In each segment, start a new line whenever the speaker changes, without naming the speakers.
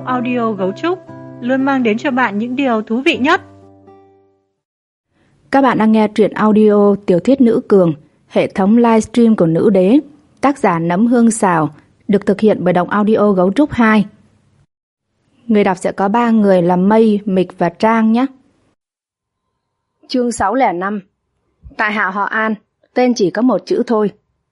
audio Gấu Trúc luôn mang đến cho bạn những điều thú vị nhất.
Các bạn đang nghe truyện audio tiểu thuyết Nữ Cường, hệ thống livestream của Nữ Đế, tác giả Nấm Hương Xào, được thực hiện bởi Đọc Audio Gấu Trúc 2. Người đọc sẽ có 3 người là Mây, Mịch và Trang nhé. Chương 605. Tại hạ họ An, tên chỉ có một chữ thôi.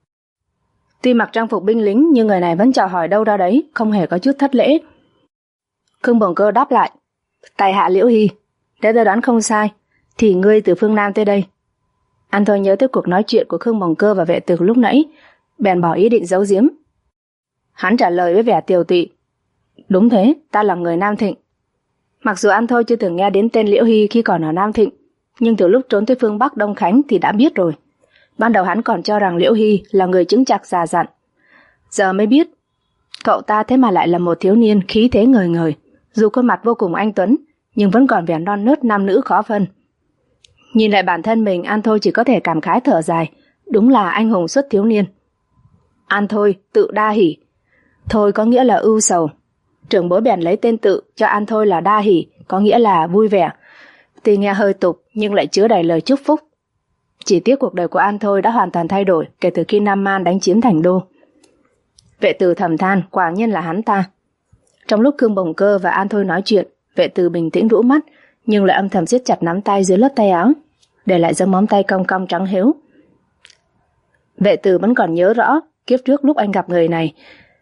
Tuy mặc trang phục binh lính nhưng người này vẫn chào hỏi đâu ra đấy, không hề có chút thất lễ. Khương Bồng Cơ đáp lại: tại hạ Liễu Hy, nếu tôi đoán không sai thì ngươi từ phương Nam tới đây. An Thôi nhớ tới cuộc nói chuyện của Khương Bồng Cơ và vệ tử lúc nãy, bèn bỏ ý định giấu giếm. Hắn trả lời với vẻ tiều tụy: đúng thế, ta là người Nam Thịnh. Mặc dù An Thôi chưa từng nghe đến tên Liễu Hy khi còn ở Nam Thịnh, nhưng từ lúc trốn tới phương Bắc Đông Khánh thì đã biết rồi. Ban đầu hắn còn cho rằng Liễu Hy là người chững chạc già dặn, giờ mới biết cậu ta thế mà lại là một thiếu niên khí thế ngời ngời. Dù khuôn mặt vô cùng anh tuấn, nhưng vẫn còn vẻ non nớt nam nữ khó phân. Nhìn lại bản thân mình, An Thôi chỉ có thể cảm khái thở dài, đúng là anh hùng xuất thiếu niên. An Thôi tự Đa Hỷ, Thôi có nghĩa là ưu sầu. Trưởng bối bèn lấy tên tự cho An Thôi là Đa Hỷ, có nghĩa là vui vẻ. Tuy nghe hơi tục nhưng lại chứa đầy lời chúc phúc. Chỉ tiếc cuộc đời của An Thôi đã hoàn toàn thay đổi kể từ khi Nam Man đánh chiếm thành đô. Vệ tử thầm than, quả nhiên là hắn ta. Trong lúc Khương Bồng Cơ và An Thôi nói chuyện, vệ tử bình tĩnh rũ mắt, nhưng lại âm thầm siết chặt nắm tay dưới lớp tay áo, để lại dấu móng tay cong cong trắng hếu. Vệ tử vẫn còn nhớ rõ kiếp trước lúc anh gặp người này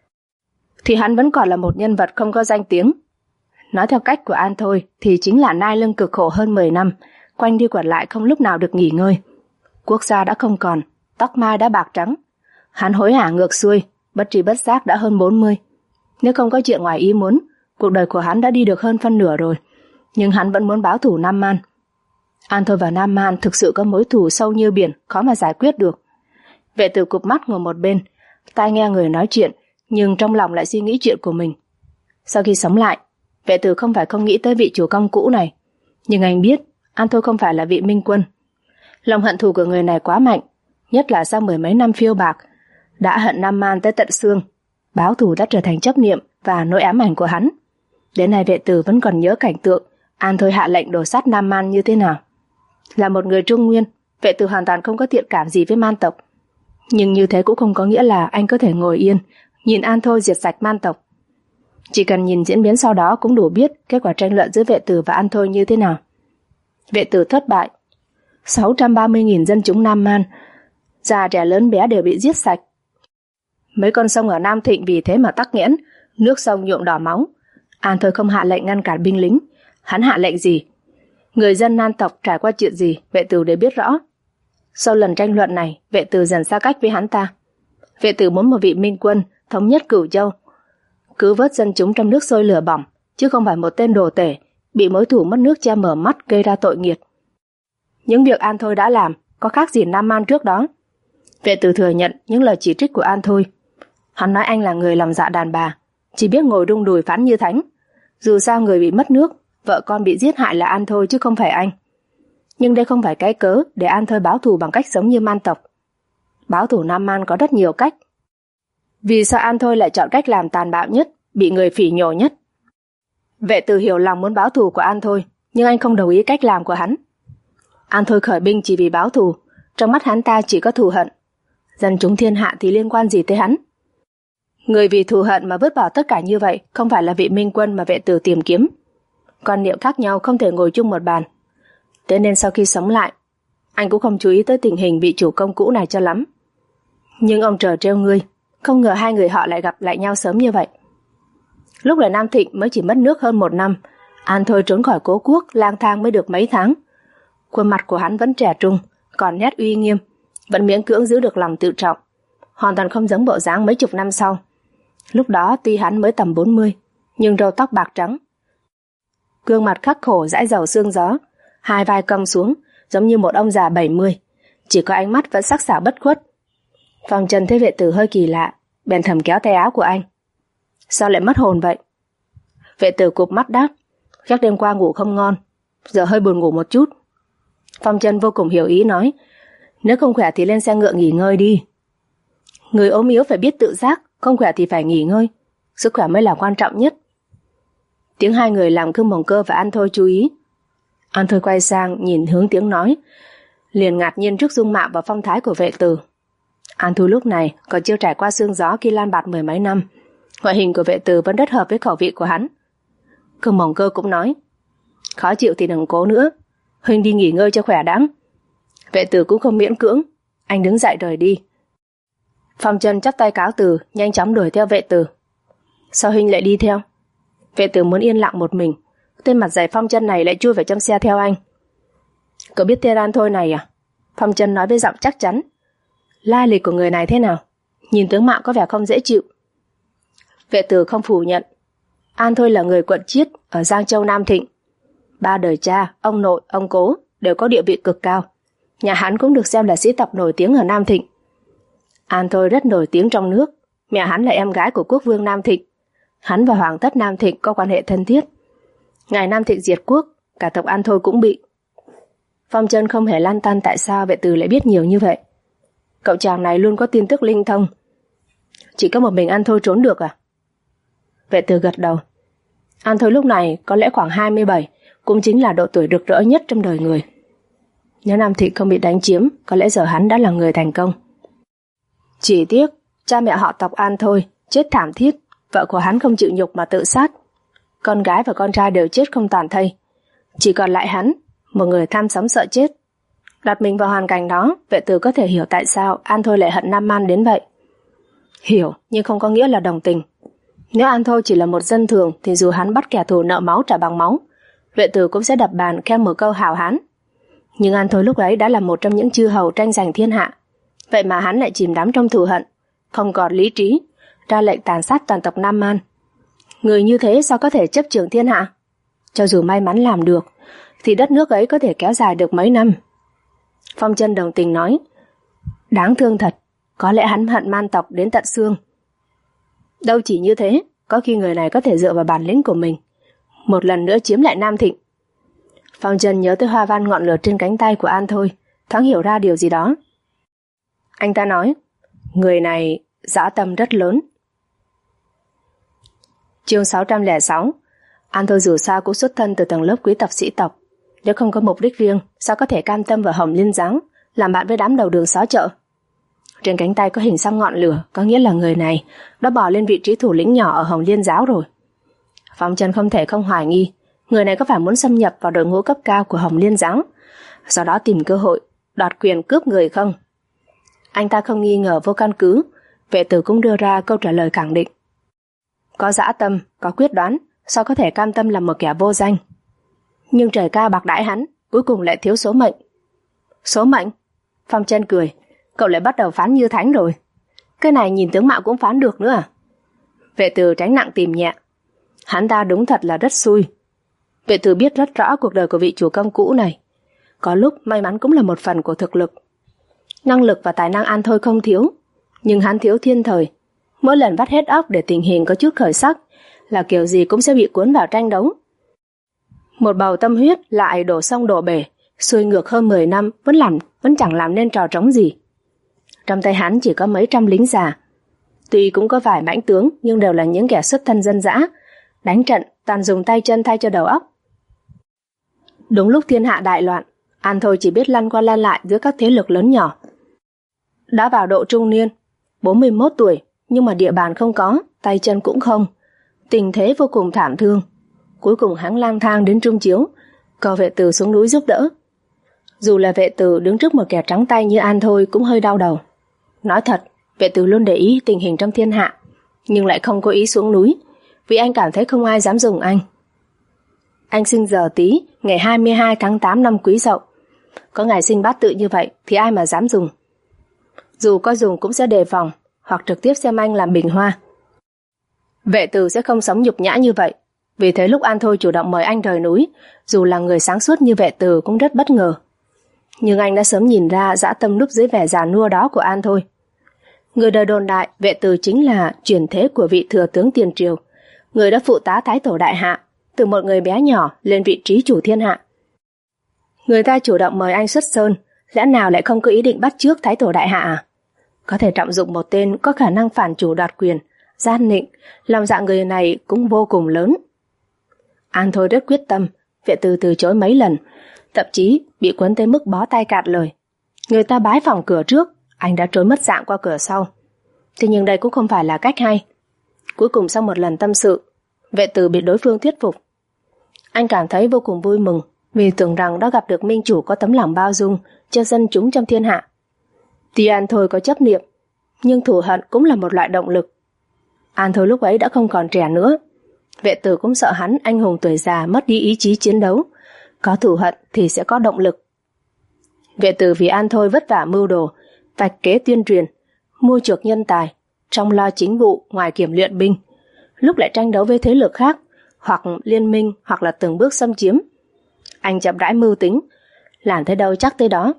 thì hắn vẫn còn là một nhân vật không có danh tiếng. Nói theo cách của An Thôi thì chính là nai lưng cực khổ hơn 10 năm, quanh đi quẩn lại không lúc nào được nghỉ ngơi. Quốc gia đã không còn, tóc mai đã bạc trắng. Hắn hối hả ngược xuôi, bất tri bất giác đã hơn 40. Nếu không có chuyện ngoài ý muốn, cuộc đời của hắn đã đi được hơn phân nửa rồi. Nhưng hắn vẫn muốn báo thù Nam Man. An Thôi và Nam Man thực sự có mối thù sâu như biển, khó mà giải quyết được. Vệ tử cụp mắt ngồi một bên, tai nghe người nói chuyện, nhưng trong lòng lại suy nghĩ chuyện của mình. Sau khi sống lại, vệ tử không phải không nghĩ tới vị chủ công cũ này, nhưng anh biết An Thôi không phải là vị minh quân. Lòng hận thù của người này quá mạnh, nhất là sau 10 mấy năm phiêu bạc, đã hận Nam Man tới tận xương. Báo thù đã trở thành chấp niệm và nỗi ám ảnh của hắn. Đến nay vệ tử vẫn còn nhớ cảnh tượng An Thôi hạ lệnh đổ sát Nam Man như thế nào. Là một người Trung Nguyên, vệ tử hoàn toàn không có thiện cảm gì với Man tộc. Nhưng như thế cũng không có nghĩa là anh có thể ngồi yên nhìn An Thôi diệt sạch Man tộc. Chỉ cần nhìn diễn biến sau đó cũng đủ biết kết quả tranh luận giữa vệ tử và An Thôi như thế nào. Vệ tử thất bại. 630.000 dân chúng Nam Man, già trẻ lớn bé đều bị giết sạch. Mấy con sông ở Nam Thịnh vì thế mà tắc nghẽn, nước sông nhuộm đỏ máu. An Thôi không hạ lệnh ngăn cản binh lính. Hắn hạ lệnh gì? Người dân Nan tộc trải qua chuyện gì, vệ tử đều biết rõ. Sau lần tranh luận này, vệ tử dần xa cách với hắn ta. Vệ tử muốn một vị minh quân thống nhất Cửu Châu, cứu vớt dân chúng trong nước sôi lửa bỏng, chứ không phải một tên đồ tể bị mối thù mất nước che mở mắt gây ra tội nghiệt. Những việc An Thôi đã làm có khác gì Nam Man trước đó. Vệ tử thừa nhận những lời chỉ trích của An Thôi. Hắn nói anh là người lòng dạ đàn bà, chỉ biết ngồi đung đùi phán như thánh. Dù sao người bị mất nước, vợ con bị giết hại là An Thôi chứ không phải anh. Nhưng đây không phải cái cớ để An Thôi báo thù bằng cách sống như Man tộc. Báo thù Nam Man có rất nhiều cách. Vì sao An Thôi lại chọn cách làm tàn bạo nhất, bị người phỉ nhổ nhất? Vệ tử hiểu lòng muốn báo thù của An Thôi, nhưng anh không đồng ý cách làm của hắn. An Thôi khởi binh chỉ vì báo thù, trong mắt hắn ta chỉ có thù hận. Dân chúng thiên hạ thì liên quan gì tới hắn? Người vì thù hận mà vứt bỏ tất cả như vậy không phải là vị minh quân mà vệ tử tìm kiếm. Quan niệm khác nhau không thể ngồi chung một bàn. Thế nên sau khi sống lại, anh cũng không chú ý tới tình hình vị chủ công cũ này cho lắm. Nhưng ông trời trêu ngươi, không ngờ hai người họ lại gặp lại nhau sớm như vậy. Lúc ở Nam Thịnh mới chỉ mất nước hơn 1 năm, An Thôi trốn khỏi cố quốc lang thang mới được mấy tháng. Khuôn mặt của hắn vẫn trẻ trung, còn nét uy nghiêm, vẫn miễn cưỡng giữ được lòng tự trọng, hoàn toàn không giống bộ dáng mấy chục năm sau. Lúc đó tuy hắn mới tầm 40, nhưng râu tóc bạc trắng, gương mặt khắc khổ dãi dầu sương gió, hai vai cong xuống giống như một ông già 70, chỉ có ánh mắt vẫn sắc sảo bất khuất. Phong Trần thấy vệ tử hơi kỳ lạ, bèn thầm kéo tay áo của anh. Sao lại mất hồn vậy? Vệ tử cụp mắt đáp, chắc đêm qua ngủ không ngon, giờ hơi buồn ngủ một chút. Phong Trần vô cùng hiểu ý nói, nếu không khỏe thì lên xe ngựa nghỉ ngơi đi. Người ốm yếu phải biết tự giác, không khỏe thì phải nghỉ ngơi, sức khỏe mới là quan trọng nhất. Tiếng hai người làm Khương Mộng Cơ và An Thôi chú ý. An Thôi quay sang nhìn hướng tiếng nói, liền ngạc nhiên trước dung mạo và phong thái của Vệ Tử. An Thôi lúc này còn chưa trải qua sương gió khi lan bạt 10 mấy năm, ngoại hình của Vệ Tử vẫn rất hợp với khẩu vị của hắn. Khương Mộng Cơ cũng nói, khó chịu thì đừng cố nữa, huynh đi nghỉ ngơi cho khỏe đãng. Vệ Tử cũng không miễn cưỡng, anh đứng dậy rời đi. Phong Chân chắp tay cáo từ, nhanh chóng đuổi theo Vệ Tử. Sao huynh lại đi theo? Vệ Tử muốn yên lặng một mình, tên mặt dày Phong Chân này lại chui vào trong xe theo anh. Cậu biết tên An Thôi này à? Phong Chân nói với giọng chắc chắn. Lai lịch của người này thế nào? Nhìn tướng mạo có vẻ không dễ chịu. Vệ Tử không phủ nhận. An Thôi là người quận Chiết ở Giang Châu Nam Thịnh. 3 đời cha, ông nội, ông cố đều có địa vị cực cao. Nhà hắn cũng được xem là sĩ tộc nổi tiếng ở Nam Thịnh. An Thôi rất nổi tiếng trong nước. Mẹ hắn là em gái của quốc vương Nam Thịnh. Hắn và hoàng thất Nam Thịnh có quan hệ thân thiết. Ngày Nam Thịnh diệt quốc, cả tộc An Thôi cũng bị. Phong Chân không hề lăn tăn tại sao Vệ Tử lại biết nhiều như vậy. Cậu chàng này luôn có tin tức linh thông. Chỉ có một mình An Thôi trốn được à? Vệ Tử gật đầu. An Thôi lúc này có lẽ khoảng 27, cũng chính là độ tuổi rực rỡ nhất trong đời người. Nếu Nam Thịnh không bị đánh chiếm, có lẽ giờ hắn đã là người thành công. Chỉ tiếc, cha mẹ họ tộc An Thôi chết thảm thiết, vợ của hắn không chịu nhục mà tự sát. Con gái và con trai đều chết không tàn thây. Chỉ còn lại hắn, một người tham sống sợ chết. Đặt mình vào hoàn cảnh đó, Vệ Tử có thể hiểu tại sao An Thôi lại hận Nam Man đến vậy. Hiểu, nhưng không có nghĩa là đồng tình. Nếu An Thôi chỉ là một dân thường thì dù hắn bắt kẻ thù nợ máu trả bằng máu, Vệ Tử cũng sẽ đập bàn khen một câu hào hán. Nhưng An Thôi lúc ấy đã là một trong những chư hầu tranh giành thiên hạ. Vậy mà hắn lại chìm đắm trong thù hận, không còn lý trí, ra lệnh tàn sát toàn tộc Nam Man. Người như thế sao có thể chấp trưởng thiên hạ? Cho dù may mắn làm được, thì đất nước ấy có thể kéo dài được mấy năm. Phong Chân đồng tình nói, đáng thương thật, có lẽ hắn hận Man tộc đến tận xương. Đâu chỉ như thế, có khi người này có thể dựa vào bản lĩnh của mình, một lần nữa chiếm lại Nam Thịnh. Phong Chân nhớ tới hoa văn ngọn lửa trên cánh tay của An Thôi, thoáng hiểu ra điều gì đó. Anh ta nói, người này dã tâm rất lớn. Chương 606. An Thôi dù sao cũng xuất thân từ tầng lớp quý tộc sĩ tộc. Nếu không có mục đích riêng, sao có thể cam tâm vào Hồng Liên Giáo, làm bạn với đám đầu đường xó chợ? Trên cánh tay có hình xăm ngọn lửa, có nghĩa là người này đã bỏ lên vị trí thủ lĩnh nhỏ ở Hồng Liên Giáo rồi. Phong Chân không thể không hoài nghi, người này có phải muốn xâm nhập vào đội ngũ cấp cao của Hồng Liên Giáo, sau đó tìm cơ hội đoạt quyền cướp người không? Anh ta không nghi ngờ vô căn cứ, Vệ Tử cũng đưa ra câu trả lời khẳng định. Có dã tâm, có quyết đoán, sao có thể cam tâm làm một kẻ vô danh? Nhưng trời cao bạc đãi hắn, cuối cùng lại thiếu số mệnh. Số mệnh? Phong Chân cười, cậu lại bắt đầu phán như thánh rồi. Cái này nhìn tướng mạo cũng phán được nữa à? Vệ Tử tránh nặng tìm nhẹ. Hắn ta đúng thật là rất xui. Vệ Tử biết rất rõ cuộc đời của vị chủ công cũ này. Có lúc may mắn cũng là một phần của thực lực. Năng lực và tài năng An Thôi không thiếu, nhưng hắn thiếu thiên thời. Mỗi lần vắt hết óc để tình hình có chút khởi sắc là kiểu gì cũng sẽ bị cuốn vào tranh đấu. Một bầu tâm huyết lại đổ sông đổ bể, xuôi ngược hơn 10 năm vẫn chẳng làm nên trò trống gì. Trong tay hắn chỉ có mấy trăm lính già. Tuy cũng có vài mãnh tướng, nhưng đều là những kẻ xuất thân dân dã, đánh trận toàn dùng tay chân thay cho đầu óc. Đúng lúc thiên hạ đại loạn, An Thôi chỉ biết lăn qua lăn lại giữa các thế lực lớn nhỏ. Đã vào độ trung niên, 41 tuổi, nhưng mà địa bàn không có, tay chân cũng không. Tình thế vô cùng thảm thương. Cuối cùng hắn lang thang đến Trung Chiếu, cầu Vệ Tử xuống núi giúp đỡ. Dù là Vệ Tử đứng trước một kẻ trắng tay như An Thôi cũng hơi đau đầu. Nói thật, Vệ Tử luôn để ý tình hình trong thiên hạ, nhưng lại không có ý xuống núi, vì anh cảm thấy không ai dám dùng anh. Anh sinh giờ Tý, ngày 22 tháng 8 năm Quý Dậu. Có ngày sinh bát tự như vậy thì ai mà dám dùng. Dù có dùng cũng sẽ đề phòng, hoặc trực tiếp xem anh làm bình hoa. Vệ Tử sẽ không sống nhục nhã như vậy. Vì thế lúc An Thôi chủ động mời anh rời núi, dù là người sáng suốt như Vệ Tử cũng rất bất ngờ. Nhưng anh đã sớm nhìn ra dã tâm núp dưới vẻ già nua đó của An Thôi. Người đời đồn đại Vệ Tử chính là chuyển thế của vị thừa tướng tiền triều, người đã phụ tá Thái Tổ Đại Hạ, từ một người bé nhỏ lên vị trí chủ thiên hạ. Người ta chủ động mời anh xuất sơn, lẽ nào lại không có ý định bắt chước Thái Tổ Đại Hạ à? Có thể trọng dụng một tên có khả năng phản chủ đoạt quyền, gian nịnh, lòng dạ người này cũng vô cùng lớn. An Thôi rất quyết tâm, Vệ Từ từ chối mấy lần, thậm chí bị quấn tới mức bó tay cạn lời. Người ta bái phòng cửa trước, anh đã trốn mất dạng qua cửa sau. Thế nhưng đây cũng không phải là cách hay. Cuối cùng sau một lần tâm sự, Vệ Từ bị đối phương thuyết phục. Anh cảm thấy vô cùng vui mừng vì tưởng rằng đã gặp được minh chủ có tấm lòng bao dung cho dân chúng trong thiên hạ. Tuy An Thôi có chấp niệm, nhưng thù hận cũng là một loại động lực. An Thôi lúc ấy đã không còn trẻ nữa. Vệ Từ cũng sợ hắn anh hùng tuổi già mất đi ý chí chiến đấu. Có thù hận thì sẽ có động lực. Vệ Từ vì An Thôi vất vả mưu đồ, vạch kế tuyên truyền, mua chuộc nhân tài, trong lo chính vụ ngoài kiểm luyện binh, lúc lại tranh đấu với thế lực khác, hoặc liên minh hoặc là từng bước xâm chiếm. Anh chậm rãi mưu tính, làm tới đâu chắc tới đó.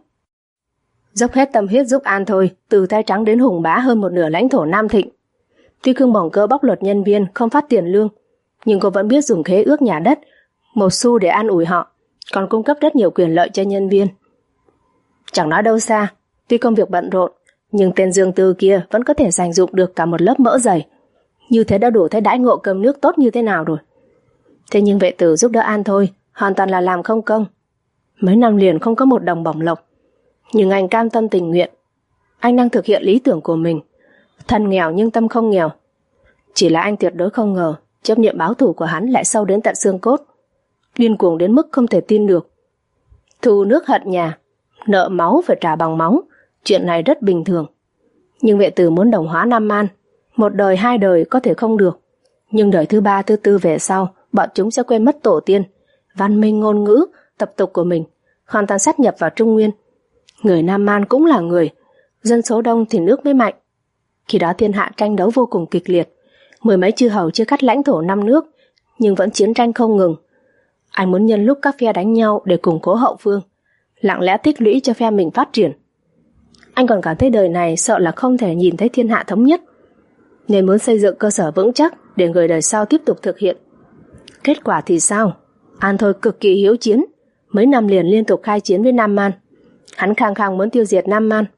Dốc hết tâm huyết giúp An Thôi từ tay trắng đến hùng bá hơn một nửa lãnh thổ Nam Thịnh. Tuy Khương Bổng Cơ bóc lột nhân viên không phát tiền lương, nhưng cô vẫn biết dùng khế ước nhà đất, một xu để an ủi họ, còn cung cấp rất nhiều quyền lợi cho nhân viên. Chẳng nói đâu xa, tuy công việc bận rộn, nhưng tên Dương Tư kia vẫn có thể dành dụng được cả một lớp mỡ dày. Như thế đã đủ thấy đãi ngộ cơm nước tốt như thế nào rồi. Thế nhưng Vệ Tử giúp đỡ An Thôi hoàn toàn là làm không công. Mấy năm liền không có một đồng bổng lộc, nhưng anh cam tâm tình nguyện. Anh đang thực hiện lý tưởng của mình, thân nghèo nhưng tâm không nghèo. Chỉ là anh tuyệt đối không ngờ chấp niệm báo thù của hắn lại sâu đến tận xương cốt, điên cuồng đến mức không thể tin được. Thù nước hận nhà, nợ máu phải trả bằng máu, chuyện này rất bình thường. Nhưng Vệ Tử muốn đồng hóa Nam Man, một đời hai đời có thể không được, nhưng đời thứ ba thứ tư về sau, bọn chúng sẽ quên mất tổ tiên, văn minh ngôn ngữ, tập tục của mình, hoàn toàn sát nhập vào Trung Nguyên. Người Nam Man cũng là người, dân số đông thì nước mới mạnh. Khi đó thiên hạ tranh đấu vô cùng kịch liệt, mười mấy chư hầu chia cắt lãnh thổ 5 nước, nhưng vẫn chiến tranh không ngừng. Anh muốn nhân lúc các phe đánh nhau để củng cố hậu phương, lặng lẽ tích lũy cho phe mình phát triển. Anh còn cảm thấy đời này sợ là không thể nhìn thấy thiên hạ thống nhất, nên muốn xây dựng cơ sở vững chắc để người đời sau tiếp tục thực hiện. Kết quả thì sao? An Thôi cực kỳ hiếu chiến, mấy năm liền liên tục khai chiến với Nam Man. Hắn khăng khăng muốn tiêu diệt Nam Man,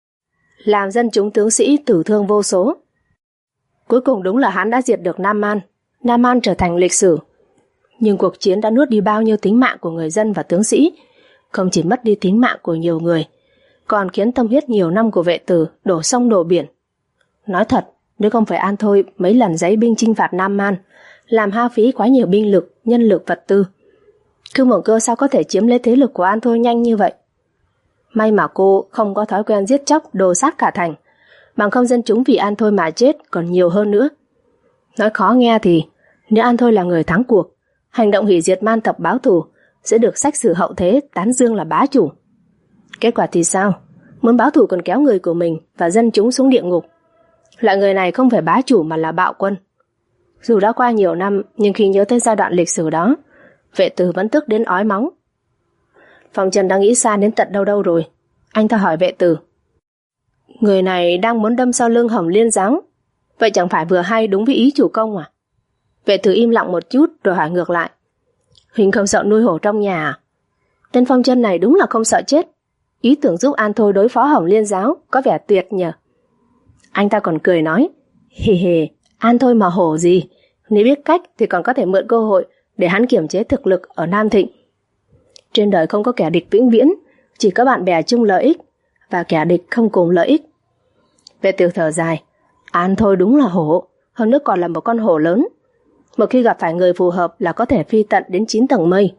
làm dân chúng tướng sĩ tử thương vô số. Cuối cùng đúng là hắn đã diệt được Nam Man. Nam Man trở thành lịch sử. Nhưng cuộc chiến đã nuốt đi bao nhiêu tính mạng của người dân và tướng sĩ. Không chỉ mất đi tính mạng của nhiều người, còn khiến tâm huyết nhiều năm của Vệ Tử đổ sông đổ biển. Nói thật, nếu không phải An Thôi mấy lần giấy binh chinh phạt Nam Man, làm hao phí quá nhiều binh lực, nhân lực vật tư, Khương Bổng Cơ sao có thể chiếm lấy thế lực của An Thôi nhanh như vậy? May mà cô không có thói quen giết chóc, đồ sát cả thành, bằng không dân chúng vì An Thôi mà chết còn nhiều hơn nữa. Nói khó nghe thì, nếu An Thôi là người thắng cuộc, hành động hủy diệt man tộc báo thù sẽ được sách sử hậu thế tán dương là bá chủ. Kết quả thì sao? Muốn báo thù còn kéo người của mình và dân chúng xuống địa ngục. Loại người này không phải bá chủ mà là bạo quân. Dù đã qua nhiều năm, nhưng khi nhớ tới giai đoạn lịch sử đó, Vệ Tử vẫn tức đến ói máu. Phong Trần đang nghĩ xa đến tận đâu rồi. Anh ta hỏi Vệ Tử, người này đang muốn đâm sau lưng Hồng Liên Giáng, vậy chẳng phải vừa hay đúng với ý chủ công à? Vệ Tử im lặng một chút rồi hỏi ngược lại, Huỳnh không sợ nuôi hổ trong nhà à? Tên Phong Trần này đúng là không sợ chết. Ý tưởng giúp An Thôi đối phó Hồng Liên Giáo có vẻ tuyệt nhờ. Anh ta còn cười nói, hề hề, An Thôi mà hổ gì, nếu biết cách thì còn có thể mượn cơ hội để hắn kiểm chế thực lực ở Nam Thịnh. Trên đời không có kẻ địch vĩnh viễn, chỉ có bạn bè chung lợi ích và kẻ địch không cùng lợi ích. Vệ Tử thở dài, An Thôi đúng là hổ, hơn nữa còn là một con hổ lớn. Một khi gặp phải người phù hợp là có thể phi tận đến 9 tầng mây.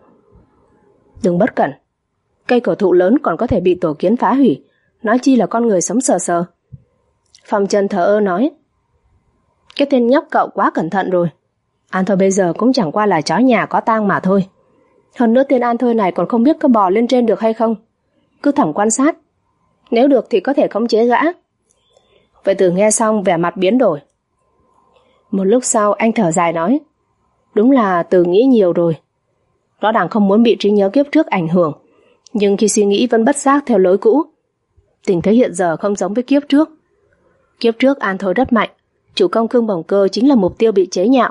Đừng bất cẩn, cây cổ thụ lớn còn có thể bị tổ kiến phá hủy, nói chi là con người sống sờ sờ. Phong Trần thờ ơ nói, cái tên nhóc cậu quá cẩn thận rồi. An Thôi bây giờ cũng chẳng qua là chó nhà có tang mà thôi. Hơn nữa tên An Thôi này còn không biết có bò lên trên được hay không. Cứ thẳng quan sát, nếu được thì có thể khống chế gã. Vệ Tử nghe xong vẻ mặt biến đổi. Một lúc sau anh thở dài nói, đúng là Tử nghĩ nhiều rồi. Rõ ràng không muốn bị trí nhớ kiếp trước ảnh hưởng, nhưng khi suy nghĩ vẫn bất giác theo lối cũ. Tình thế hiện giờ không giống với kiếp trước. Kiếp trước An Thôi rất mạnh, chủ công Khương Bổng Cơ chính là mục tiêu bị chế nhạo.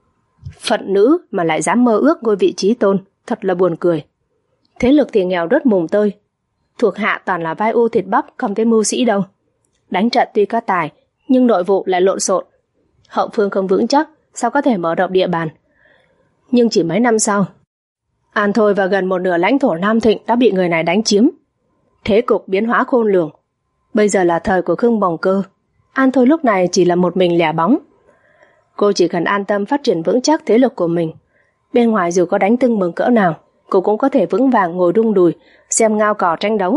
Phận nữ mà lại dám mơ ước ngôi vị trí tôn, thật là buồn cười. Thế lực thì nghèo rất mùng tơi, thuộc hạ toàn là vai u thịt bắp, không thấy mưu sĩ đâu. Đánh trận tuy có tài, nhưng nội vụ lại lộn xộn, hậu phương không vững chắc, sao có thể mở rộng địa bàn.
Nhưng chỉ mấy năm sau, An Thôi và gần một nửa lãnh thổ Nam Thịnh đã bị người này đánh chiếm. Thế cục biến hóa khôn lường. Bây giờ là thời của Khương Bồng Cơ. An Thôi lúc này chỉ là một mình lẻ bóng. Cô chỉ cần an tâm phát triển vững chắc thế lực của mình. Bên ngoài dù có đánh tưng bừng cỡ nào, cô cũng có thể vững vàng ngồi đung đùi xem ngao cò tranh đấu.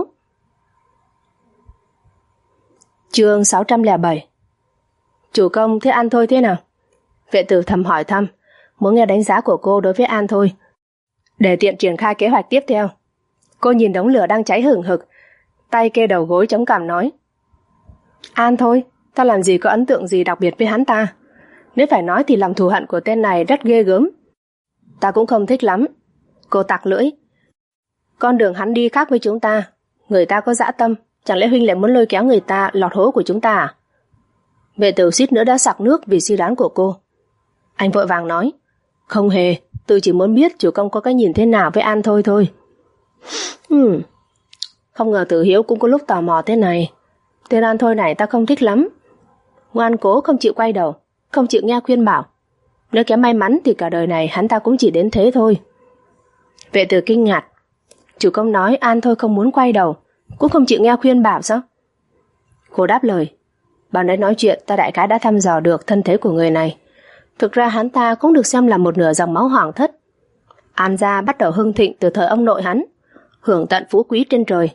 Chương 607. Chủ công, thế An Thôi thế nào? Vệ tử thầm hỏi thăm, muốn nghe đánh giá của cô đối với An Thôi, để tiện triển khai kế hoạch tiếp theo. Cô nhìn đống lửa đang cháy hừng hực, tay kê đầu gối chống cằm nói: An Thôi, ta làm gì có ấn tượng gì đặc biệt với hắn ta. Nếu phải nói thì lòng thù hận của tên này rất ghê gớm. Ta cũng không thích lắm. Cô tặc lưỡi. Con đường hắn đi khác với chúng ta. Người ta có dã tâm, chẳng lẽ huynh lại muốn lôi kéo người ta lọt hố của chúng ta à? Vệ tử suýt nữa đã sặc nước vì suy đoán của cô. Anh vội vàng nói: Không hề, tôi chỉ muốn biết chủ công có cái nhìn thế nào với An Thôi thôi. Không ngờ Tử Hiếu cũng có lúc tò mò thế này. Tên An Thôi này ta không thích lắm. Ngoan cố không chịu quay đầu, không chịu nghe khuyên bảo. Nếu kém may mắn thì cả đời này hắn ta cũng chỉ đến thế thôi. Vệ tử kinh ngạc. Chủ công nói An Thôi không muốn quay đầu, cũng không chịu nghe khuyên bảo sao? Cô đáp lời: Bạn ấy nói chuyện ta đại khái đã thăm dò được thân thế của người này. Thực ra hắn ta cũng được xem là một nửa dòng máu Hoàng thất. An gia bắt đầu hưng thịnh từ thời ông nội hắn, hưởng tận phú quý trên trời.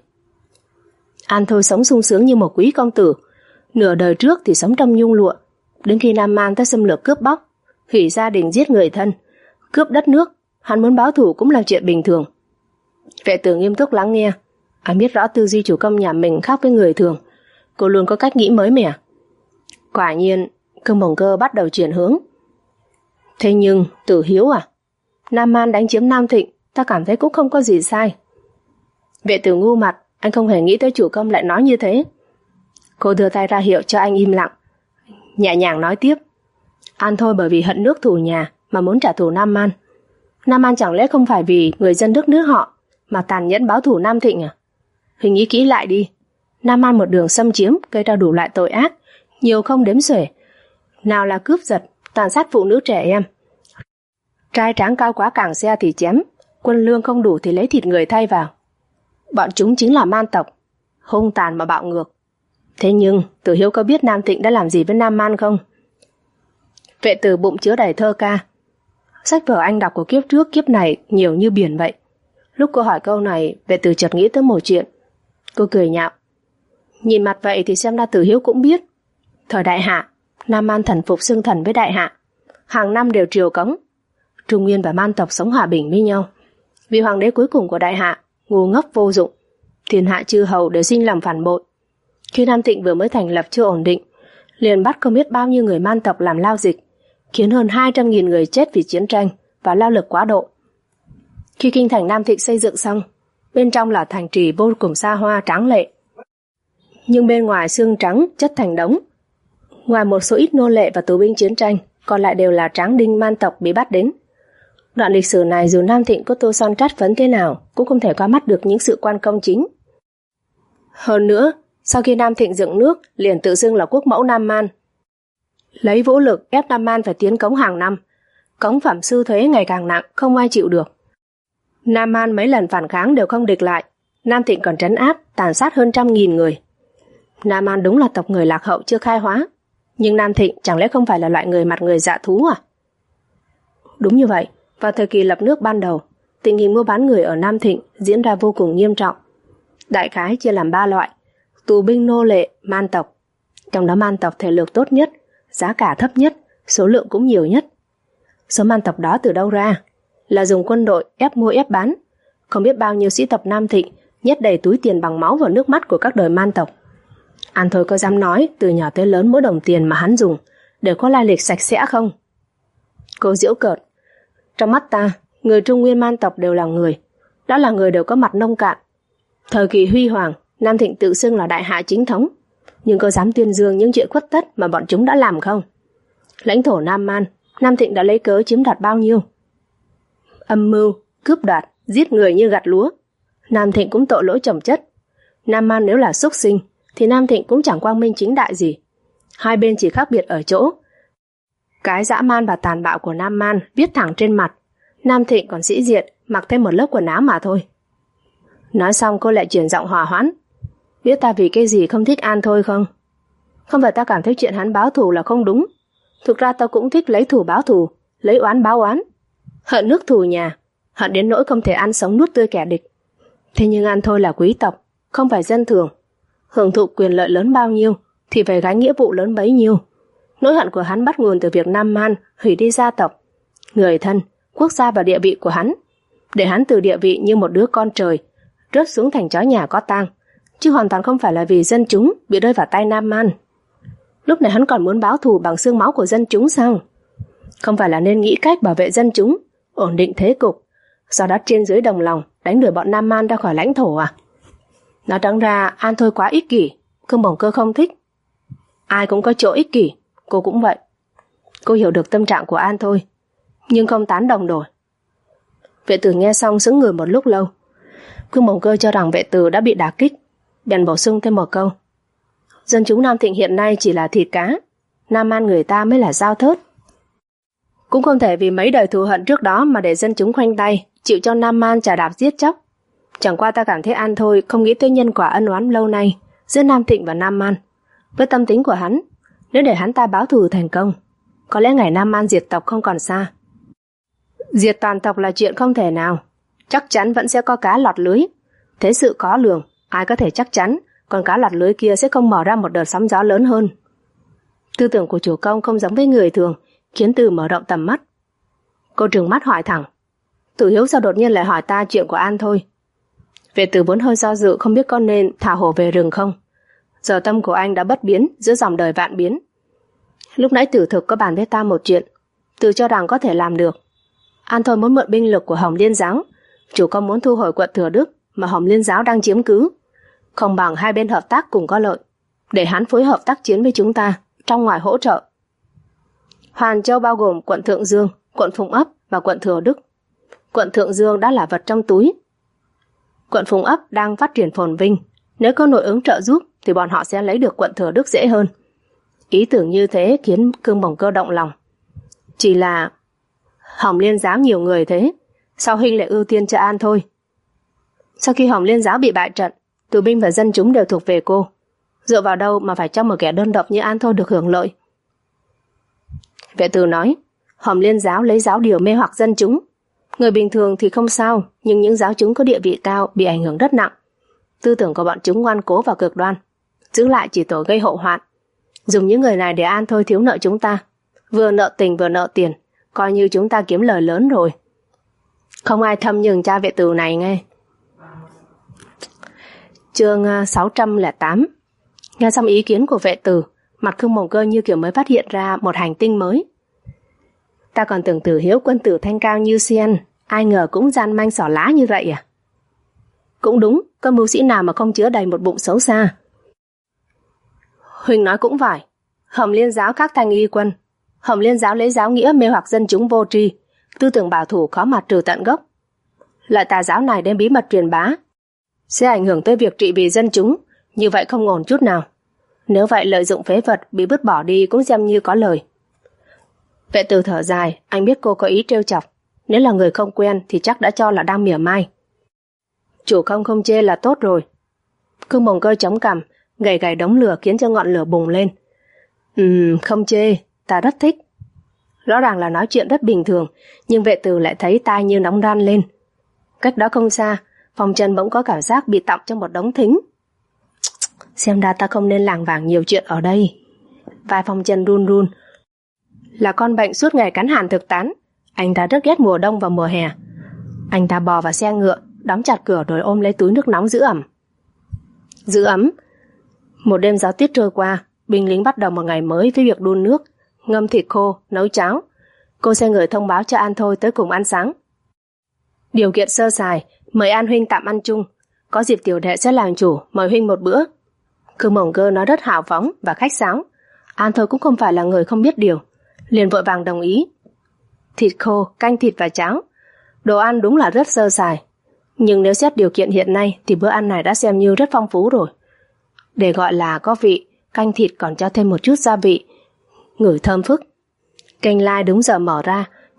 An Thôi sống sung sướng như một quý công tử. Nửa đời trước thì sống trong nhung lụa, đến khi Nam Man tới xâm lược cướp bóc, hủy gia đình giết người thân, cướp đất nước, hắn muốn báo thù cũng là chuyện bình thường. Vệ tử nghiêm túc lắng nghe. Anh biết rõ tư duy chủ công nhà mình khác với người thường. Cô luôn có cách nghĩ mới mẻ. Quả nhiên, Khương Bồng Cơ bắt đầu chuyển hướng. Thế nhưng, Tử Hiếu à? Nam Man đánh chiếm Nam Thịnh, ta cảm thấy cũng không có gì sai. Vệ tử ngu mặt, anh không hề nghĩ tới chủ công lại nói như thế. Cô đưa tay ra hiệu cho anh im lặng, nhẹ nhàng nói tiếp. An Thôi bởi vì hận nước thù nhà mà muốn trả thù Nam Man. Nam Man chẳng lẽ không phải vì người dân đất nước họ mà tàn nhẫn báo thù Nam Thịnh à? Hình nghĩ kỹ lại đi. Nam Man một đường xâm chiếm, gây ra đủ loại tội ác, nhiều không đếm xuể. Nào là cướp giật, tàn sát phụ nữ trẻ em, trai tráng cao quá càng xe thì chém, quân lương không đủ thì lấy thịt người thay vào. Bọn chúng chính là man tộc, hung tàn mà bạo ngược. Thế nhưng Tử Hiếu có biết Nam Thịnh đã làm gì với Nam Man không? Vệ tử bụng chứa đầy thơ ca. Sách vở anh đọc của kiếp trước kiếp này nhiều như biển vậy. Lúc cô hỏi câu này, vệ tử chợt nghĩ tới một chuyện. Cô cười nhạo. Nhìn mặt vậy thì xem ra Tử Hiếu cũng biết. Thời Đại Hạ, Nam Man thần phục xưng thần với Đại Hạ, hàng năm đều triều cống. Trung Nguyên và man tộc sống hòa bình với nhau. Vì hoàng đế cuối cùng của Đại Hạ ngu ngốc vô dụng, thiên hạ chư hầu đều sinh lòng phản bội. Khi Nam Thịnh vừa mới thành lập chưa ổn định, liền bắt không biết bao nhiêu người man tộc làm lao dịch, khiến hơn 200.000 người chết vì chiến tranh và lao lực quá độ. Khi kinh thành Nam Thịnh xây dựng xong, bên trong là thành trì vô cùng xa hoa tráng lệ, nhưng bên ngoài xương trắng chất thành đống. Ngoài một số ít nô lệ và tù binh chiến tranh, còn lại đều là tráng đinh man tộc bị bắt đến. Đoạn lịch sử này dù Nam Thịnh có tô son trát phấn thế nào cũng không thể qua mắt được những sự quan công chính. Hơn nữa, sau khi Nam Thịnh dựng nước, liền tự xưng là quốc mẫu Nam Man, lấy vũ lực ép Nam Man phải tiến cống hàng năm. Cống phẩm sư thuế ngày càng nặng, không ai chịu được. Nam Man mấy lần phản kháng đều không địch lại, Nam Thịnh còn trấn áp, tàn sát hơn 100.000 người. Nam Man đúng là tộc người lạc hậu chưa khai hóa, nhưng Nam Thịnh chẳng lẽ không phải là loại người mặt người dạ thú à? Đúng như vậy, vào thời kỳ lập nước ban đầu, tình hình mua bán người ở Nam Thịnh diễn ra vô cùng nghiêm trọng. Đại khái chia làm 3 loại: tù binh, nô lệ, man tộc. Trong đó man tộc thể lực tốt nhất, giá cả thấp nhất, số lượng cũng nhiều nhất. Số man tộc đó từ đâu ra? Là dùng quân đội ép mua ép bán. Không biết bao nhiêu sĩ tộc Nam Thịnh nhét đầy túi tiền bằng máu và nước mắt của các đời man tộc. An Thôi có dám nói từ nhỏ tới lớn mỗi đồng tiền mà hắn dùng đều có lai lịch sạch sẽ không? Cô giễu cợt. Trong mắt ta, người Trung Nguyên man tộc đều là người, đó là người đều có mặt nông cạn. Thời kỳ huy hoàng, Nam Thịnh tự xưng là đại hạ chính thống, nhưng có dám tuyên dương những chuyện khuất tất mà bọn chúng đã làm không? Lãnh thổ Nam Man, Nam Thịnh đã lấy cớ chiếm đoạt bao nhiêu? Âm mưu, cướp đoạt, giết người như gặt lúa. Nam Thịnh cũng tội lỗi chồng chất. Nam Man nếu là súc sinh thì Nam Thịnh cũng chẳng quang minh chính đại gì. Hai bên chỉ khác biệt ở chỗ cái dã man và tàn bạo của Nam Man viết thẳng trên mặt, Nam Thịnh còn sĩ diện, mặc thêm một lớp quần áo mà thôi. Nói xong cô lại chuyển giọng hòa hoãn. Biết ta vì cái gì không thích An Thôi không? Không phải ta cảm thấy chuyện hắn báo thù là không đúng. Thực ra ta cũng thích lấy thù báo thù, lấy oán báo oán. Hận nước thù nhà, hận đến nỗi không thể ăn sống nuốt tươi kẻ địch. Thế nhưng An Thôi là quý tộc, không phải dân thường. Hưởng thụ quyền lợi lớn bao nhiêu thì phải gánh nghĩa vụ lớn bấy nhiêu. Nỗi hận của hắn bắt nguồn từ việc Nam Man hủy đi gia tộc, người thân, quốc gia và địa vị của hắn, để hắn từ địa vị như một đứa con trời rớt xuống thành chó nhà có tang, chứ hoàn toàn không phải là vì dân chúng bị rơi vào tay Nam Man. Lúc này hắn còn muốn báo thù bằng xương máu của dân chúng sao? Không phải là nên nghĩ cách bảo vệ dân chúng, ổn định thế cục, sau đó trên dưới đồng lòng đánh đuổi bọn Nam Man ra khỏi lãnh thổ à? Nói trắng ra An Thôi quá ích kỷ, Khương Bổng Cơ không thích. Ai cũng có chỗ ích kỷ, cô cũng vậy. Cô hiểu được tâm trạng của An Thôi, nhưng không tán đồng đổi. Vệ tử nghe xong sững người một lúc lâu. Khương Bổng Cơ cho rằng vệ tử đã bị đả kích, bèn bổ sung thêm một câu. Dân chúng Nam Thịnh hiện nay chỉ là thịt cá, Nam Man người ta mới là dao thớt. Cũng không thể vì mấy đời thù hận trước đó mà để dân chúng khoanh tay, chịu cho Nam Man chà đạp giết chóc. Chẳng qua ta cảm thấy An Thôi không nghĩ tới nhân quả ân oán lâu nay giữa Nam Thịnh và Nam Man. Với tâm tính của hắn, nếu để hắn ta báo thù thành công, có lẽ ngày Nam Man diệt tộc không còn xa. Diệt toàn tộc là chuyện không thể nào, chắc chắn vẫn sẽ có cá lọt lưới. Thế sự khó lường, ai có thể chắc chắn con cá lọt lưới kia sẽ không mở ra một đợt sóng gió lớn hơn. Tư tưởng của chủ công không giống với người thường, khiến Từ mở rộng tầm mắt. Cô trừng mắt hỏi thẳng. Tử Hiếu sao đột nhiên lại hỏi ta chuyện của An Thôi? Vệ Tử vốn hơi do dự không biết có nên thả hổ về rừng không. Giờ tâm của anh đã bất biến giữa dòng đời vạn biến. Lúc nãy Tử Thực có bàn với ta một chuyện, Tử cho rằng có thể làm được. An Thôi muốn mượn binh lực của Hồng Liên Giáo, chủ công muốn thu hồi quận Thừa Đức mà Hồng Liên Giáo đang chiếm cứ. Không bằng hai bên hợp tác cùng có lợi, để hắn phối hợp tác chiến với chúng ta, trong ngoài hỗ trợ. Hoàn Châu bao gồm quận Thượng Dương, quận Phùng Ấp và quận Thừa Đức. Quận Thượng Dương đã là vật trong túi. Quận Phùng Ấp đang phát triển phồn vinh, nếu có nội ứng trợ giúp thì bọn họ sẽ lấy được quận Thừa Đức dễ hơn. Ý tưởng như thế khiến Khương Bổng Cơ động lòng. Chỉ là Hồng Liên Giáo nhiều người thế, sao huynh lại ưu tiên cho An Thôi? Sau khi Hồng Liên Giáo bị bại trận, tù binh và dân chúng đều thuộc về cô. Dựa vào đâu mà phải cho một kẻ đơn độc như An Thôi được hưởng lợi? Vệ Tử nói, Hồng Liên Giáo lấy giáo điều mê hoặc dân chúng. Người bình thường thì không sao, nhưng những giáo chúng có địa vị cao bị ảnh hưởng rất nặng. Tư tưởng của bọn chúng ngoan cố và cực đoan, giữ lại chỉ tổ gây hậu hoạn. Dùng những người này để An Thôi thiếu nợ chúng ta, vừa nợ tình vừa nợ tiền, coi như chúng ta kiếm lời lớn rồi. Không ai thâm nhường cha Vệ Tử này nghe. Chương 608. Nghe xong ý kiến của Vệ Tử, mặt Khương Bổng Cơ như kiểu mới phát hiện ra một hành tinh mới. Ta còn tưởng Tử Hiếu quân tử thanh cao như xiên, ai ngờ cũng gian manh xỏ lá như vậy à? Cũng đúng, có mưu sĩ nào mà không chứa đầy một bụng xấu xa. Huỳnh nói cũng phải. Hồng Liên Giáo khác Thanh Y quân. Hồng Liên Giáo lấy giáo nghĩa mê hoặc dân chúng vô tri, tư tưởng bảo thủ khó mà trừ tận gốc. Loại tà giáo này đem bí mật truyền bá, sẽ ảnh hưởng tới việc trị vì dân chúng, như vậy không ổn chút nào. Nếu vậy lợi dụng phế vật bị vứt bỏ đi cũng xem như có lời. Vệ Tử thở dài, anh biết cô có ý trêu chọc, nếu là người không quen thì chắc đã cho là đang mỉa mai. Chủ không chê là tốt rồi. Khương Bổng Cơ chống cằm, gầy gầy đống lửa khiến cho ngọn lửa bùng lên. Không chê, ta rất thích. Rõ ràng là nói chuyện rất bình thường, nhưng Vệ Tử lại thấy tai như nóng ran lên. Cách đó không xa, Phong Trần bỗng có cảm giác bị tọng trong một đống thính. Xem ra ta không nên lảng vảng nhiều chuyện ở đây. Vai Phong Trần run run. Là con bệnh suốt ngày cắn hàn thực tán, anh ta rất ghét mùa đông và mùa hè. Anh ta bò vào xe ngựa, đóng chặt cửa rồi ôm lấy túi nước nóng giữ ẩm. Giữ ấm. Một đêm gió tuyết trôi qua, binh lính bắt đầu một ngày mới với việc đun nước, ngâm thịt khô, nấu cháo. Cô sai người thông báo cho An Thôi tới cùng ăn sáng. Điều kiện sơ sài, mời An huynh tạm ăn chung, có dịp tiểu đệ sẽ làm chủ, mời huynh một bữa. Khương Bổng Cơ nói rất hào phóng và khách sáo. An Thôi cũng không phải là người không biết điều, liền vội vàng đồng ý. Thịt khô, canh thịt và cháo, đồ ăn đúng là rất sơ sài, nhưng nếu xét điều kiện hiện nay thì bữa ăn này đã xem như rất phong phú rồi. Để gọi là có vị, canh thịt còn cho thêm một chút gia vị, ngửi thơm phức. Canh lai đúng giờ mở ra,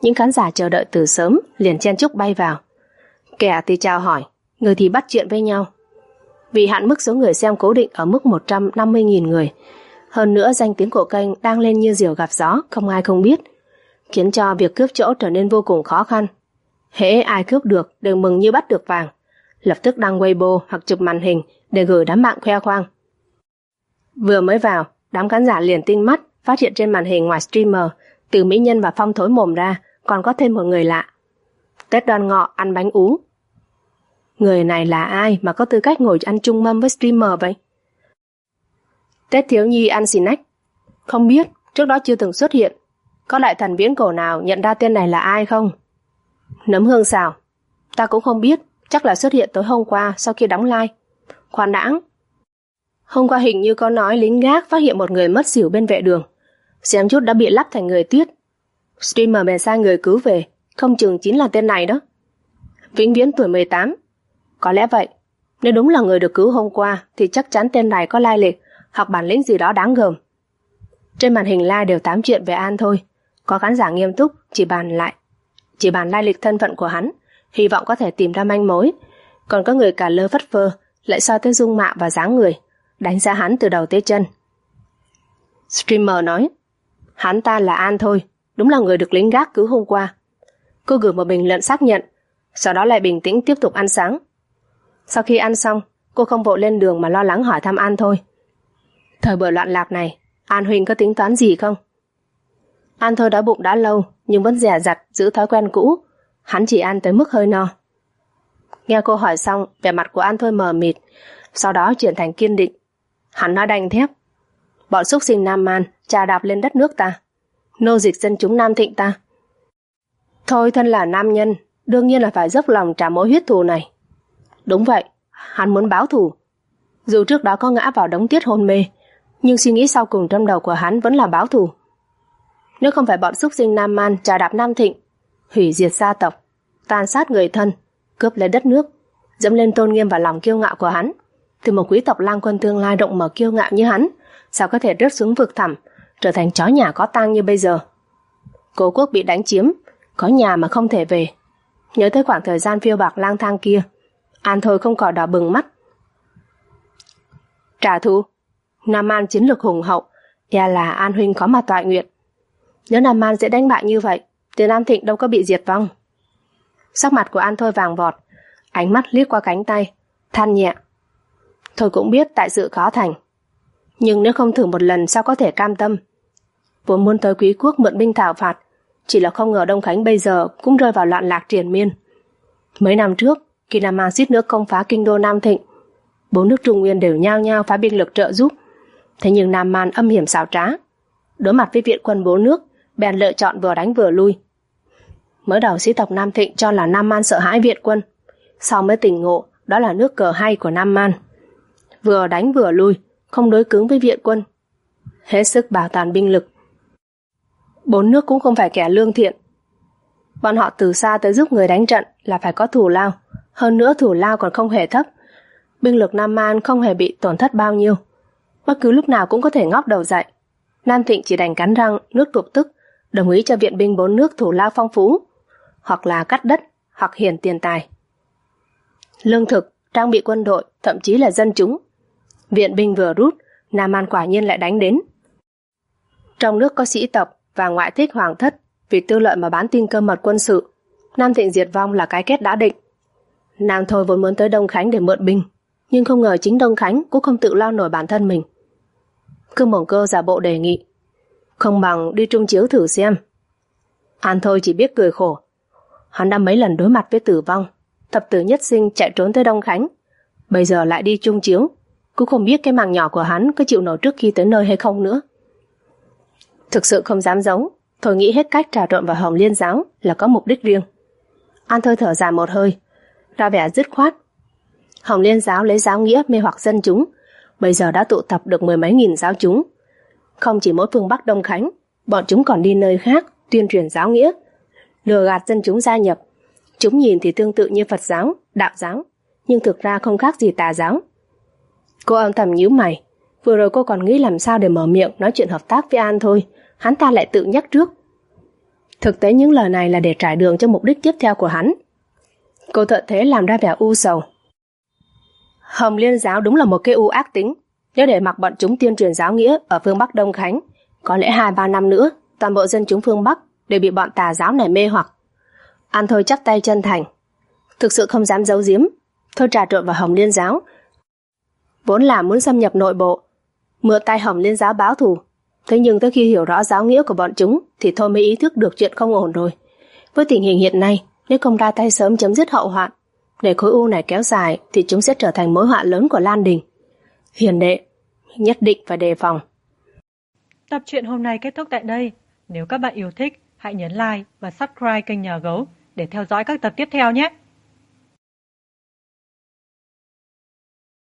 Những khán giả chờ đợi từ sớm liền chen chúc bay vào. Kẻ thì chào hỏi, người thì bắt chuyện với nhau. Vì hạn mức số người xem cố định ở mức 150.000 người. Hơn nữa danh tiếng của kênh đang lên như diều gặp gió, không ai không biết, khiến cho việc cướp chỗ trở nên vô cùng khó khăn. Hễ ai cướp được đều mừng như bắt được vàng, lập tức đăng Weibo hoặc chụp màn hình để gửi đám bạn khoe khoang. Vừa mới vào, đám khán giả liền tinh mắt phát hiện trên màn hình ngoài streamer, từ mỹ nhân và Phong thối mồm ra còn có thêm một người lạ. Tết Đoan Ngọ ăn bánh ú. Người này là ai mà có tư cách ngồi ăn chung mâm với streamer vậy? Tết Thiếu Nhi ăn snack. Không biết, trước đó chưa từng xuất hiện. Có đại thần viễn cổ nào nhận ra tên này là ai không? Nấm hương xào. Ta cũng không biết, chắc là xuất hiện tối hôm qua sau khi đóng live. Khoan đãng. Hôm qua hình như có nói lính gác phát hiện một người mất xỉu bên vệ đường. Xem chút đã bị lắp thành người tuyết. Streamer bèn sai người cứu về, không chừng chính là tên này đó. Vĩnh viễn tuổi 18. Có lẽ vậy. Nếu đúng là người được cứu hôm qua thì chắc chắn tên này có lai lịch hoặc bản lĩnh gì đó đáng gờm. Trên màn hình live đều tám chuyện về An thôi. Có khán giả nghiêm túc chỉ bàn lai lịch thân phận của hắn, hy vọng có thể tìm ra manh mối. Còn có người cả lơ phất phơ lại soi tới dung mạo và dáng người, đánh giá hắn từ đầu tới chân. Streamer nói, hắn ta là An thôi, đúng là người được lính gác cứu hôm qua. Cô gửi một bình luận xác nhận, sau đó lại bình tĩnh tiếp tục ăn sáng. Sau khi ăn xong, cô không vội lên đường mà lo lắng hỏi thăm An thôi. Thời buổi loạn lạc này, An huynh có tính toán gì không? An thôi đói bụng đã lâu, nhưng vẫn dè dặt giữ thói quen cũ. Hắn chỉ ăn tới mức hơi no. Nghe cô hỏi xong, vẻ mặt của An thôi mờ mịt, sau đó chuyển thành kiên định. Hắn nói đanh thép, bọn xúc sinh Nam Man trà đạp lên đất nước ta, nô dịch dân chúng Nam Thịnh ta. Thôi thân là nam nhân, đương nhiên là phải dốc lòng trả mối huyết thù này. Đúng vậy, hắn muốn báo thù. Dù trước đó có ngã vào đống tiết hôn mê, nhưng suy nghĩ sau cùng trong đầu của hắn vẫn là báo thù. Nếu không phải bọn xúc sinh Nam Man trà đạp Nam Thịnh, hủy diệt gia tộc, tàn sát người thân, cướp lấy đất nước, dẫm lên tôn nghiêm và lòng kiêu ngạo của hắn, thì một quý tộc lang quân tương lai rộng mở kiêu ngạo như hắn sao có thể rớt xuống vực thẳm, trở thành chó nhà có tang như bây giờ. Cố quốc bị đánh chiếm, có nhà mà không thể về. Nhớ tới khoảng thời gian phiêu bạc lang thang kia, An thôi không khỏi đỏ bừng mắt. Trả thù? Nam Man chiến lược hùng hậu, e là An huynh có mà toại nguyện. Nếu Nam Man dễ đánh bại như vậy thì Nam Thịnh đâu có bị diệt vong. Sắc mặt của An thôi vàng vọt, ánh mắt liếc qua cánh tay, than nhẹ. Thôi cũng biết tại sự khó thành, nhưng nếu không thử một lần sao có thể cam tâm. Vốn muốn tới Quý quốc mượn binh thảo phạt, chỉ là không ngờ Đông Khánh bây giờ cũng rơi vào loạn lạc triền miên. Mấy năm trước, khi Nam Man suýt nữa công phá kinh đô Nam Thịnh, 4 nước Trung Nguyên đều nhao nhao phái binh lực trợ giúp. Thế nhưng Nam Man âm hiểm xảo trá, đối mặt với viện quân 4 nước, bèn lựa chọn vừa đánh vừa lui. Mới đầu sĩ tộc Nam Thịnh cho là Nam Man sợ hãi viện quân, sau mới tỉnh ngộ đó là nước cờ hay của Nam Man. Vừa đánh vừa lui, không đối cứng với viện quân, hết sức bảo toàn binh lực. 4 nước cũng không phải kẻ lương thiện. Bọn họ từ xa tới giúp người đánh trận là phải có thù lao, hơn nữa thù lao còn không hề thấp. Binh lực Nam Man không hề bị tổn thất bao nhiêu, bất cứ lúc nào cũng có thể ngóc đầu dậy. Nam Thịnh chỉ đành cắn răng nước tụp tức, đồng ý cho viện binh 4 nước thù lao phong phú, hoặc là cắt đất, hoặc hiển tiền tài, lương thực, trang bị quân đội, thậm chí là dân chúng. Viện binh vừa rút, Nam Man quả nhiên lại đánh đến. Trong nước có sĩ tộc và ngoại thích hoàng thất vì tư lợi mà bán tin cơ mật quân sự. Nam Thịnh diệt vong là cái kết đã định. Nàng thôi vốn muốn tới Đông Khánh để mượn binh, nhưng không ngờ chính Đông Khánh cũng không tự lo nổi bản thân mình. Cương Mộng Cơ giả bộ đề nghị, không bằng đi trung chiếu thử xem. An thôi chỉ biết cười khổ. Hắn đã mấy lần đối mặt với tử vong, thập tử nhất sinh chạy trốn tới Đông Khánh, bây giờ lại đi trung chiếu, cũng không biết cái màng nhỏ của hắn có chịu nổi trước khi tới nơi hay không nữa. Thực sự không dám giấu, thôi nghĩ hết cách trà trộn vào Hồng Liên giáo là có mục đích riêng. An thôi thở dài một hơi, ra vẻ dứt khoát. Hồng Liên giáo lấy giáo nghĩa mê hoặc dân chúng, bây giờ đã tụ tập được 10 mấy nghìn giáo chúng. Không chỉ mỗi phương Bắc Đông Khánh, bọn chúng còn đi nơi khác tuyên truyền giáo nghĩa, lừa gạt dân chúng gia nhập. Chúng nhìn thì tương tự như Phật giáo, Đạo giáo, nhưng thực ra không khác gì tà giáo. Cô âm thầm nhíu mày. Vừa rồi cô còn nghĩ làm sao để mở miệng nói chuyện hợp tác với An thôi, hắn ta lại tự nhắc trước. Thực tế những lời này là để trải đường cho mục đích tiếp theo của hắn. Cô thuận thế làm ra vẻ u sầu. Hồng Liên giáo đúng là một cái u ác tính. Nếu để mặc bọn chúng tuyên truyền giáo nghĩa ở phương Bắc Đông Khánh, có lẽ 2-3 năm nữa, toàn bộ dân chúng phương Bắc đều bị bọn tà giáo này mê hoặc. An Thôi chắp tay chân thành. Thực sự không dám giấu giếm, Thôi trà trộn vào Hồng Liên giáo vốn là muốn xâm nhập nội bộ, mượn tay Hồng Liên giáo báo thù. Thế nhưng tới khi hiểu rõ giáo nghĩa của bọn chúng thì Thôi mới ý thức được chuyện không ổn rồi. Với tình hình hiện nay, nếu không ra tay sớm chấm dứt hậu hoạn, để khối u này kéo dài thì chúng sẽ trở thành mối họa lớn của Lan Đình. Hiền đệ, nhất định phải đề phòng.
Tập truyện hôm nay kết thúc tại đây. Nếu các bạn yêu thích, hãy nhấn like và subscribe kênh Nhà Gấu để theo dõi các tập tiếp theo nhé.